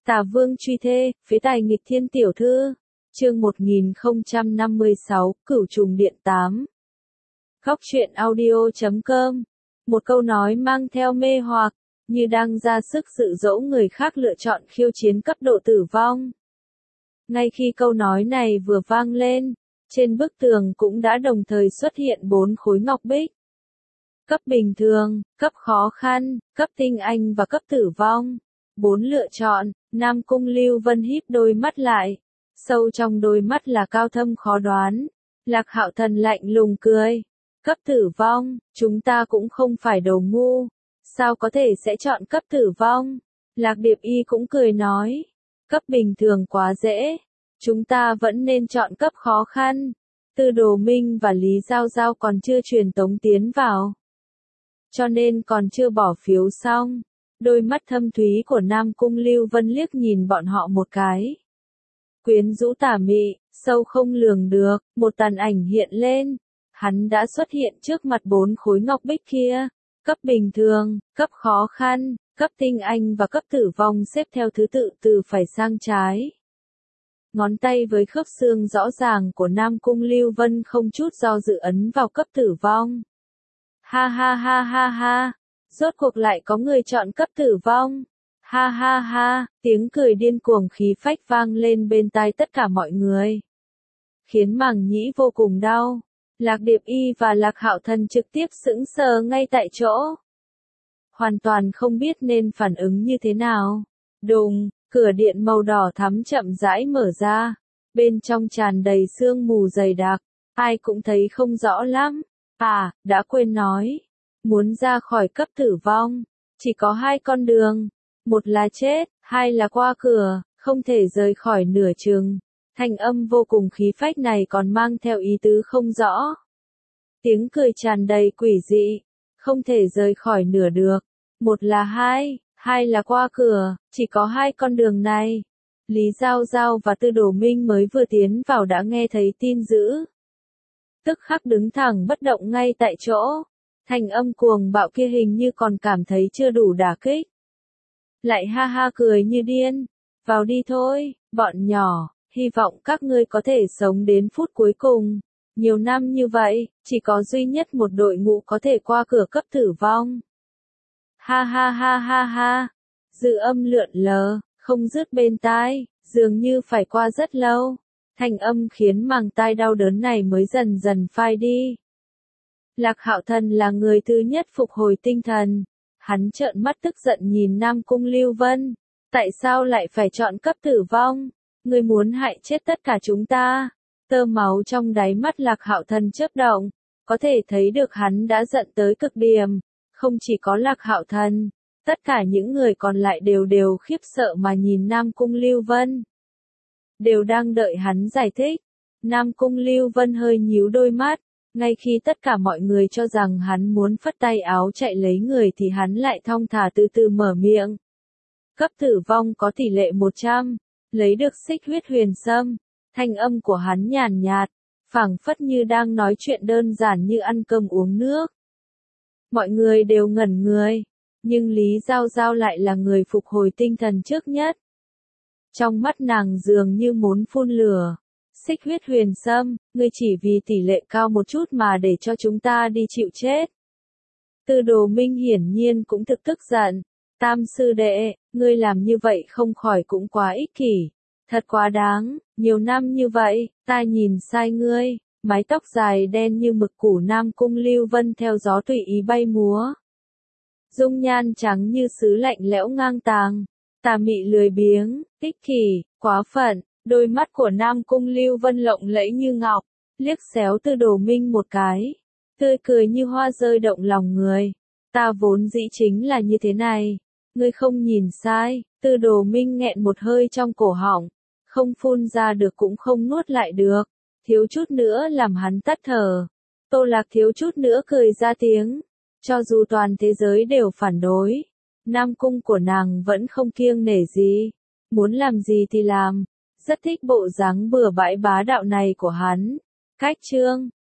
Tả Vương truy thê, phế tài nghịch thiên tiểu thư. Chương 1056, Cửu trùng điện 8. Góc truyện audio.com. Một câu nói mang theo mê hoặc, như đang ra sức dụ dỗ người khác lựa chọn khiêu chiến cấp độ tử vong. Ngay khi câu nói này vừa vang lên, trên bức tường cũng đã đồng thời xuất hiện 4 khối ngọc bích. Cấp bình thường, cấp khó khăn, cấp tinh anh và cấp tử vong. 4 lựa chọn. Nam Cung Lưu Vân híp đôi mắt lại. Sâu trong đôi mắt là cao thâm khó đoán. Lạc Hạo Thần lạnh lùng cười. Cấp tử vong, chúng ta cũng không phải đồ ngu. Sao có thể sẽ chọn cấp tử vong? Lạc Điệp Y cũng cười nói. Cấp bình thường quá dễ. Chúng ta vẫn nên chọn cấp khó khăn. Tư Đồ Minh và Lý Giao Giao còn chưa truyền tống tiến vào, cho nên còn chưa bỏ phiếu xong. Đôi mắt thâm thúy của Nam Cung Lưu Vân liếc nhìn bọn họ một cái. Quyến rũ tà mị, sâu không lường được, một tàn ảnh hiện lên. Hắn đã xuất hiện trước mặt 4 khối ngọc bích kia. Cấp bình thường, cấp khó khăn, cấp tinh anh và cấp tử vong xếp theo thứ tự từ phải sang trái. Ngón tay với khớp xương rõ ràng của Nam Cung Lưu Vân không chút do dự ấn vào cấp tử vong. Ha ha ha ha ha, rốt cuộc lại có người chọn cấp tử vong. Ha ha ha, tiếng cười điên cuồng khí phách vang lên bên tai tất cả mọi người, khiến màng nhĩ vô cùng đau. Lạc Điệp Y và Lạc Hạo Thần trực tiếp sững sờ ngay tại chỗ, hoàn toàn không biết nên phản ứng như thế nào. Đùng, cửa điện màu đỏ thắm chậm rãi mở ra, bên trong tràn đầy sương mù dày đặc, ai cũng thấy không rõ lắm. À, đã quên nói, muốn ra khỏi cấp tử vong, chỉ có 2 con đường, một là chết, 2 là qua cửa, không thể rời khỏi nửa chừng. Thanh âm vô cùng khí phách này còn mang theo ý tứ không rõ. Tiếng cười tràn đầy quỷ dị, không thể rời khỏi nửa được, một là 2 là qua cửa, chỉ có 2 con đường này. Lý Giao Giao và Tư Đồ Minh mới vừa tiến vào đã nghe thấy tin dữ, tức khắc đứng thẳng bất động ngay tại chỗ. Thanh âm cuồng bạo kia hình như còn cảm thấy chưa đủ đả kích, lại ha ha cười như điên. Vào đi thôi, bọn nhỏ, hy vọng các ngươi có thể sống đến phút cuối cùng. Nhiều năm như vậy, chỉ có duy nhất một đội ngũ có thể qua cửa cấp tử vong. Ha ha ha ha ha, dư âm lượn lờ, không dứt bên tai, dường như phải qua rất lâu. Thanh âm khiến màng tai đau đớn này mới dần dần phai đi. Lạc Hạo Thần là người thứ nhất phục hồi tinh thần. Hắn trợn mắt tức giận nhìn Nam Cung Lưu Vân. Tại sao lại phải chọn cấp tử vong? Ngươi muốn hại chết tất cả chúng ta. Tơ máu trong đáy mắt Lạc Hạo Thần chớp động, có thể thấy được hắn đã giận tới cực điểm. Không chỉ có Lạc Hạo Thần, tất cả những người còn lại đều khiếp sợ mà nhìn Nam Cung Lưu Vân, đều đang đợi hắn giải thích. Nam Cung Lưu Vân hơi nhíu đôi mắt, ngay khi tất cả mọi người cho rằng hắn muốn phất tay áo chạy lấy người thì hắn lại thong thả từ từ mở miệng. Cấp tử vong có tỷ lệ 100, lấy được xích huyết huyền sâm. Thanh âm của hắn nhàn nhạt, phảng phất như đang nói chuyện đơn giản như ăn cơm uống nước. Mọi người đều ngẩn người, nhưng Lý Giao Giao lại là người phục hồi tinh thần trước nhất. Trong mắt nàng dường như muốn phun lửa. Xích huyết huyền sâm, ngươi chỉ vì tỷ lệ cao một chút mà để cho chúng ta đi chịu chết. Tư Đồ Minh hiển nhiên cũng thực tức giận. Tam sư đệ, ngươi làm như vậy không khỏi cũng quá ích kỷ. Thật quá đáng, nhiều năm như vậy, ta nhìn sai ngươi. Mái tóc dài đen như mực của Nam Cung Lưu Vân theo gió tùy ý bay múa. Dung nhan trắng như sứ lạnh lẽo ngang tàng. Tà mị lười biếng, ích kỷ, quá phận. Đôi mắt của Nam Cung Lưu Vân lộng lẫy như ngọc, liếc xéo Tư Đồ Minh một cái, tươi cười như hoa rơi động lòng người. Ta vốn dĩ chính là như thế này, ngươi không nhìn sai. Tư Đồ Minh nghẹn một hơi trong cổ họng, không phun ra được cũng không nuốt lại được, thiếu chút nữa làm hắn tắt thở. Tô Lạc thiếu chút nữa cười ra tiếng, cho dù toàn thế giới đều phản đối, Nam Cung của nàng vẫn không kiêng nể gì, muốn làm gì thì làm. Rất thích bộ dáng bừa bãi bá đạo này của hắn. Cách chương